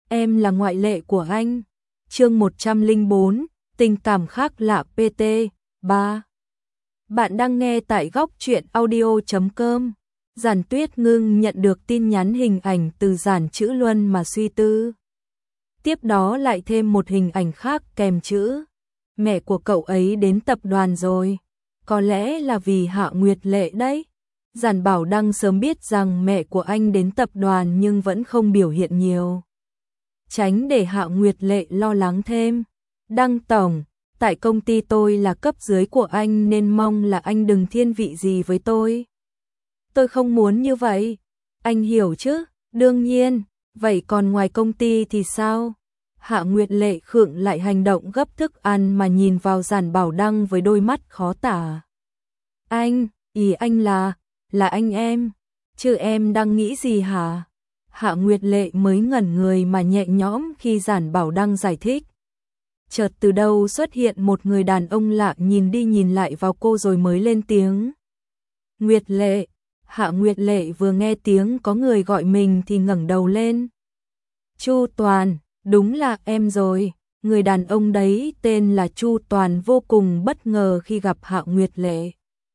em là ngoại lệ của anh. Chương 104, tình cảm khác lạ PT 3. Bạn đang nghe tại góc truyện audio.com. Giản Tuyết Ngưng nhận được tin nhắn hình ảnh từ Giản Chữ Luân mà suy tư. Tiếp đó lại thêm một hình ảnh khác kèm chữ: mẹ của cậu ấy đến tập đoàn rồi. Có lẽ là vì Hạ Nguyệt Lệ đấy. Giản Bảo Đăng sớm biết rằng mẹ của anh đến tập đoàn nhưng vẫn không biểu hiện nhiều, tránh để Hạ Nguyệt Lệ lo lắng thêm. Đăng tổng, tại công ty tôi là cấp dưới của anh nên mong là anh đừng thiên vị gì với tôi. Tôi không muốn như vậy. Anh hiểu chứ? Đương nhiên. Vậy còn ngoài công ty thì sao? Hạ Nguyệt Lệ khựng lại hành động gấp thức ăn mà nhìn vào Giản Bảo Đăng với đôi mắt khó tả. Anh, ý anh là anh em. Chứ em đang nghĩ gì hả? Hạ Nguyệt Lệ mới ngẩn người mà nhẹ nhõm khi Giản Bảo Đăng giải thích. Chợt từ đâu xuất hiện một người đàn ông lạ nhìn đi nhìn lại vào cô rồi mới lên tiếng. Nguyệt Lệ. Hạ Nguyệt Lệ vừa nghe tiếng có người gọi mình thì ngẩng đầu lên. Chu Toàn, đúng là em rồi. Người đàn ông đấy tên là Chu Toàn vô cùng bất ngờ khi gặp Hạ Nguyệt Lệ.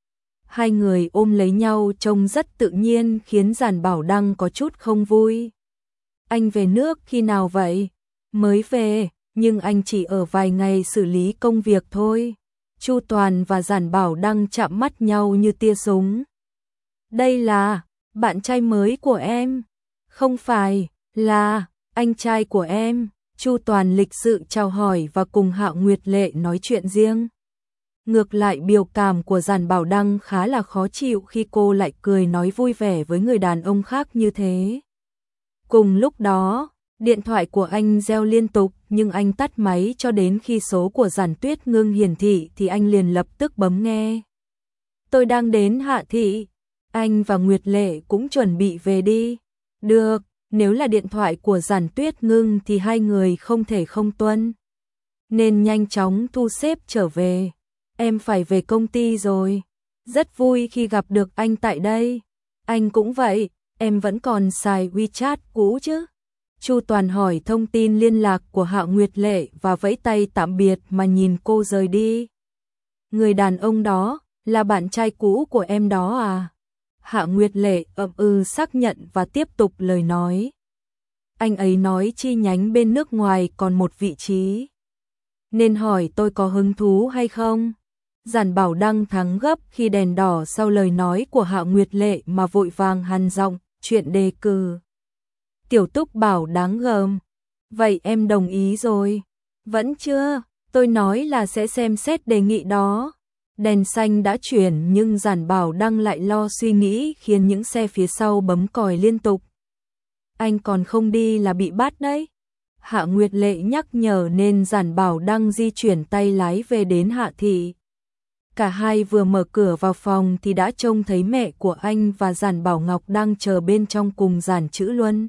Hai người ôm lấy nhau trông rất tự nhiên khiến Giản Bảo Đăng có chút không vui. Anh về nước khi nào vậy? Mới về, nhưng anh chỉ ở vài ngày xử lý công việc thôi. Chu Toàn và Giản Bảo Đăng chạm mắt nhau như tia súng. Đây là bạn trai mới của em. Không phải, là anh trai của em. Chu Toàn lịch sự chào hỏi và cùng Hạ Nguyệt Lệ nói chuyện riêng. Ngược lại biểu cảm của Giản Bảo Đăng khá là khó chịu khi cô lại cười nói vui vẻ với người đàn ông khác như thế. Cùng lúc đó, điện thoại của anh reo liên tục nhưng anh tắt máy cho đến khi số của Giản Tuyết Ngưng hiển thị thì anh liền lập tức bấm nghe. Tôi đang đến Hạ thị. Anh và Nguyệt Lệ cũng chuẩn bị về đi. Được, nếu là điện thoại của Giản Tuyết Ngưng thì hai người không thể không tuân, nên nhanh chóng thu xếp trở về. Em phải về công ty rồi. Rất vui khi gặp được anh tại đây. Anh cũng vậy, em vẫn còn xài WeChat cũ chứ? Chu Toàn hỏi thông tin liên lạc của Hạ Nguyệt Lệ và vẫy tay tạm biệt mà nhìn cô rời đi. Người đàn ông đó là bạn trai cũ của em đó à? Hạ Nguyệt Lệ xác nhận và tiếp tục lời nói. Anh ấy nói chi nhánh bên nước ngoài còn một vị trí, nên hỏi tôi có hứng thú hay không. Giản Bảo Đăng thắng gấp khi đèn đỏ sau lời nói của Hạ Nguyệt Lệ mà vội vàng hằn giọng, chuyện đề cử. Tiểu Túc bảo đáng gờm. Vậy em đồng ý rồi? Vẫn chưa, tôi nói là sẽ xem xét đề nghị đó. Đèn xanh đã chuyển nhưng Giản Bảo Đăng lại lo suy nghĩ khiến những xe phía sau bấm còi liên tục. Anh còn không đi là bị bắt đấy. Hạ Nguyệt Lệ nhắc nhở nên Giản Bảo Đăng di chuyển tay lái về đến Hạ thị. Cả hai vừa mở cửa vào phòng thì đã trông thấy mẹ của anh và Giản Bảo Ngọc đang chờ bên trong cùng Giản Chữ Luân.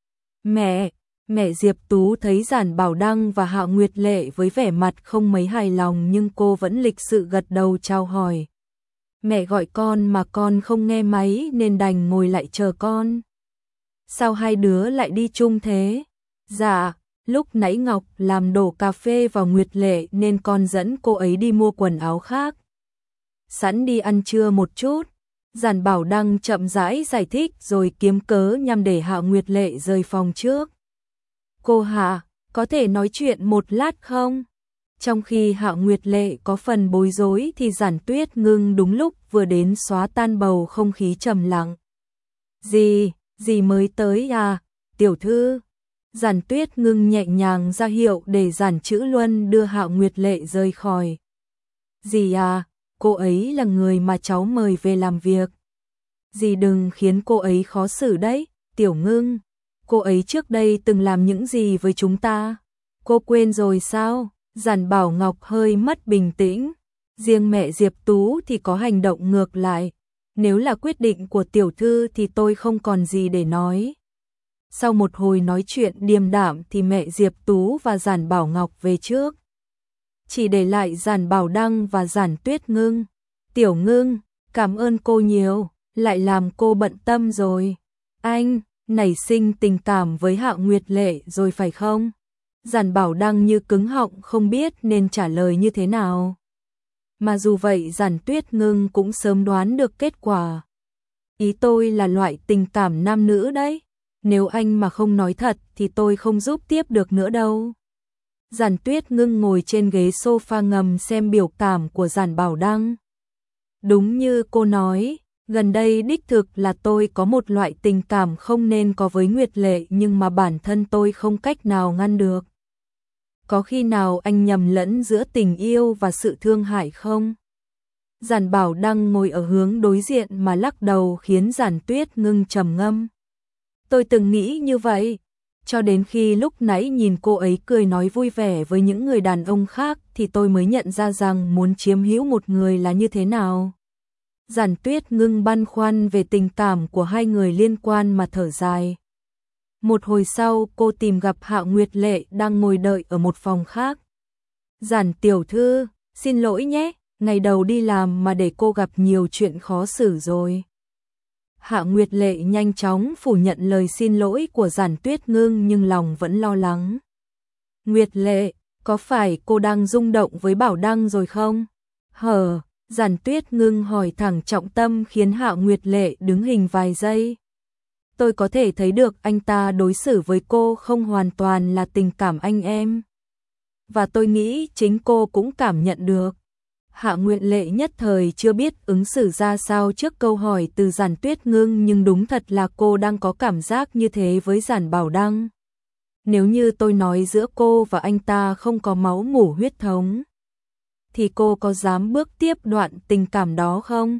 Mẹ Diệp Tú thấy Giản Bảo Đăng và Hạ Nguyệt Lệ với vẻ mặt không mấy hài lòng nhưng cô vẫn lịch sự gật đầu chào hỏi. Mẹ gọi con mà con không nghe máy nên đành ngồi lại chờ con. Sao hai đứa lại đi chung thế? Dạ, lúc nãy Ngọc làm đổ cà phê vào Nguyệt Lệ nên con dẫn cô ấy đi mua quần áo khác. Sẵn đi ăn trưa một chút. Giản Bảo Đăng chậm rãi giải thích rồi kiếm cớ nhằm để Hạ Nguyệt Lệ rời phòng trước. Cô Hạ, có thể nói chuyện một lát không? Trong khi Hạ Nguyệt Lệ có phần bối rối thì Giản Tuyết Ngưng đúng lúc vừa đến xóa tan bầu không khí trầm lặng. Gì mới tới à, tiểu thư? Giản Tuyết Ngưng nhẹ nhàng ra hiệu để Giản Chữ Luân đưa Hạ Nguyệt Lệ rời khỏi. Dì à, cô ấy là người mà cháu mời về làm việc. Dì đừng khiến cô ấy khó xử đấy, Tiểu Ngưng. Cô ấy trước đây từng làm những gì với chúng ta? Cô quên rồi sao? Giản Bảo Ngọc hơi mất bình tĩnh. Riêng mẹ Diệp Tú thì có hành động ngược lại. Nếu là quyết định của tiểu thư thì tôi không còn gì để nói. Sau một hồi nói chuyện điềm đạm thì mẹ Diệp Tú và Giản Bảo Ngọc về trước. Chỉ để lại Giản Bảo Đăng và Giản Tuyết Ngưng. Tiểu Ngưng, cảm ơn cô nhiều, lại làm cô bận tâm rồi. Anh, nảy sinh tình cảm với Hạ Nguyệt Lệ rồi phải không? Giản Bảo Đăng như cứng họng không biết nên trả lời như thế nào. Mà dù vậy Giản Tuyết Ngưng cũng sớm đoán được kết quả. Ý tôi là loại tình cảm nam nữ đấy. Nếu anh mà không nói thật thì tôi không giúp tiếp được nữa đâu. Giản Tuyết Ngưng ngồi trên ghế sofa ngầm xem biểu cảm của Giản Bảo Đăng. Đúng như cô nói, gần đây đích thực là tôi có một loại tình cảm không nên có với Nguyệt Lệ nhưng mà bản thân tôi không cách nào ngăn được. Có khi nào anh nhầm lẫn giữa tình yêu và sự thương hại không? Giản Bảo Đăng ngồi ở hướng đối diện mà lắc đầu khiến Giản Tuyết Ngưng trầm ngâm. Tôi từng nghĩ như vậy, cho đến khi lúc nãy nhìn cô ấy cười nói vui vẻ với những người đàn ông khác thì tôi mới nhận ra rằng muốn chiếm hữu một người là như thế nào. Giản Tuyết Ngưng băn khoăn về tình cảm của hai người liên quan mà thở dài. Một hồi sau cô tìm gặp Hạ Nguyệt Lệ đang ngồi đợi ở một phòng khác. Giản tiểu thư, xin lỗi nhé, ngày đầu đi làm mà để cô gặp nhiều chuyện khó xử rồi. Hạ Nguyệt Lệ nhanh chóng phủ nhận lời xin lỗi của Giản Tuyết Ngưng nhưng lòng vẫn lo lắng. Nguyệt Lệ, có phải cô đang rung động với Bảo Đăng rồi không? Giản Tuyết Ngưng hỏi thẳng trọng tâm khiến Hạ Nguyệt Lệ đứng hình vài giây. Tôi có thể thấy được anh ta đối xử với cô không hoàn toàn là tình cảm anh em. Và tôi nghĩ chính cô cũng cảm nhận được. Hạ Nguyệt Lệ nhất thời chưa biết ứng xử ra sao trước câu hỏi từ Giản Tuyết Ngưng nhưng đúng thật là cô đang có cảm giác như thế với Giản Bảo Đăng. Nếu như tôi nói giữa cô và anh ta không có máu mủ huyết thống, thì cô có dám bước tiếp đoạn tình cảm đó không?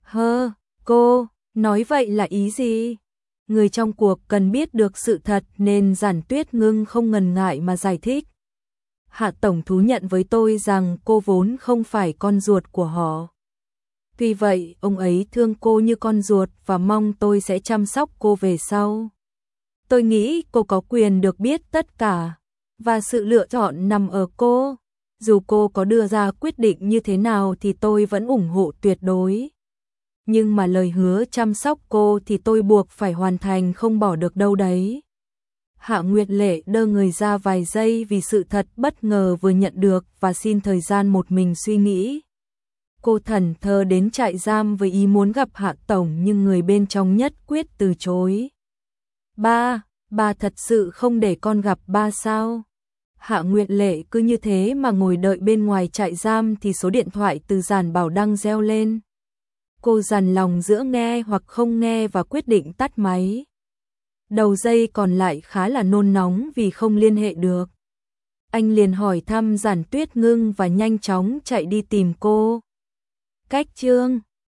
Cô, nói vậy là ý gì? Người trong cuộc cần biết được sự thật nên Giản Tuyết Ngưng không ngần ngại mà giải thích. Hạ tổng thú nhận với tôi rằng cô vốn không phải con ruột của họ. Tuy vậy, ông ấy thương cô như con ruột và mong tôi sẽ chăm sóc cô về sau. Tôi nghĩ cô có quyền được biết tất cả, và sự lựa chọn nằm ở cô. Dù cô có đưa ra quyết định như thế nào thì tôi vẫn ủng hộ tuyệt đối. Nhưng mà lời hứa chăm sóc cô thì tôi buộc phải hoàn thành không bỏ được đâu đấy. Hạ Nguyệt Lệ đơ người ra vài giây vì sự thật bất ngờ vừa nhận được và xin thời gian một mình suy nghĩ. Cô thẫn thờ đến trại giam với ý muốn gặp Hạ tổng nhưng người bên trong nhất quyết từ chối. Ba thật sự không để con gặp ba sao? Hạ Nguyệt Lệ cứ như thế mà ngồi đợi bên ngoài trại giam thì số điện thoại từ Giản Bảo Đăng reo lên. Cô dằn lòng giữa nghe hoặc không nghe và quyết định tắt máy. Đầu dây còn lại khá là nôn nóng vì không liên hệ được. Anh liền hỏi thăm Giản Tuyết Ngưng và nhanh chóng chạy đi tìm cô. Cách chương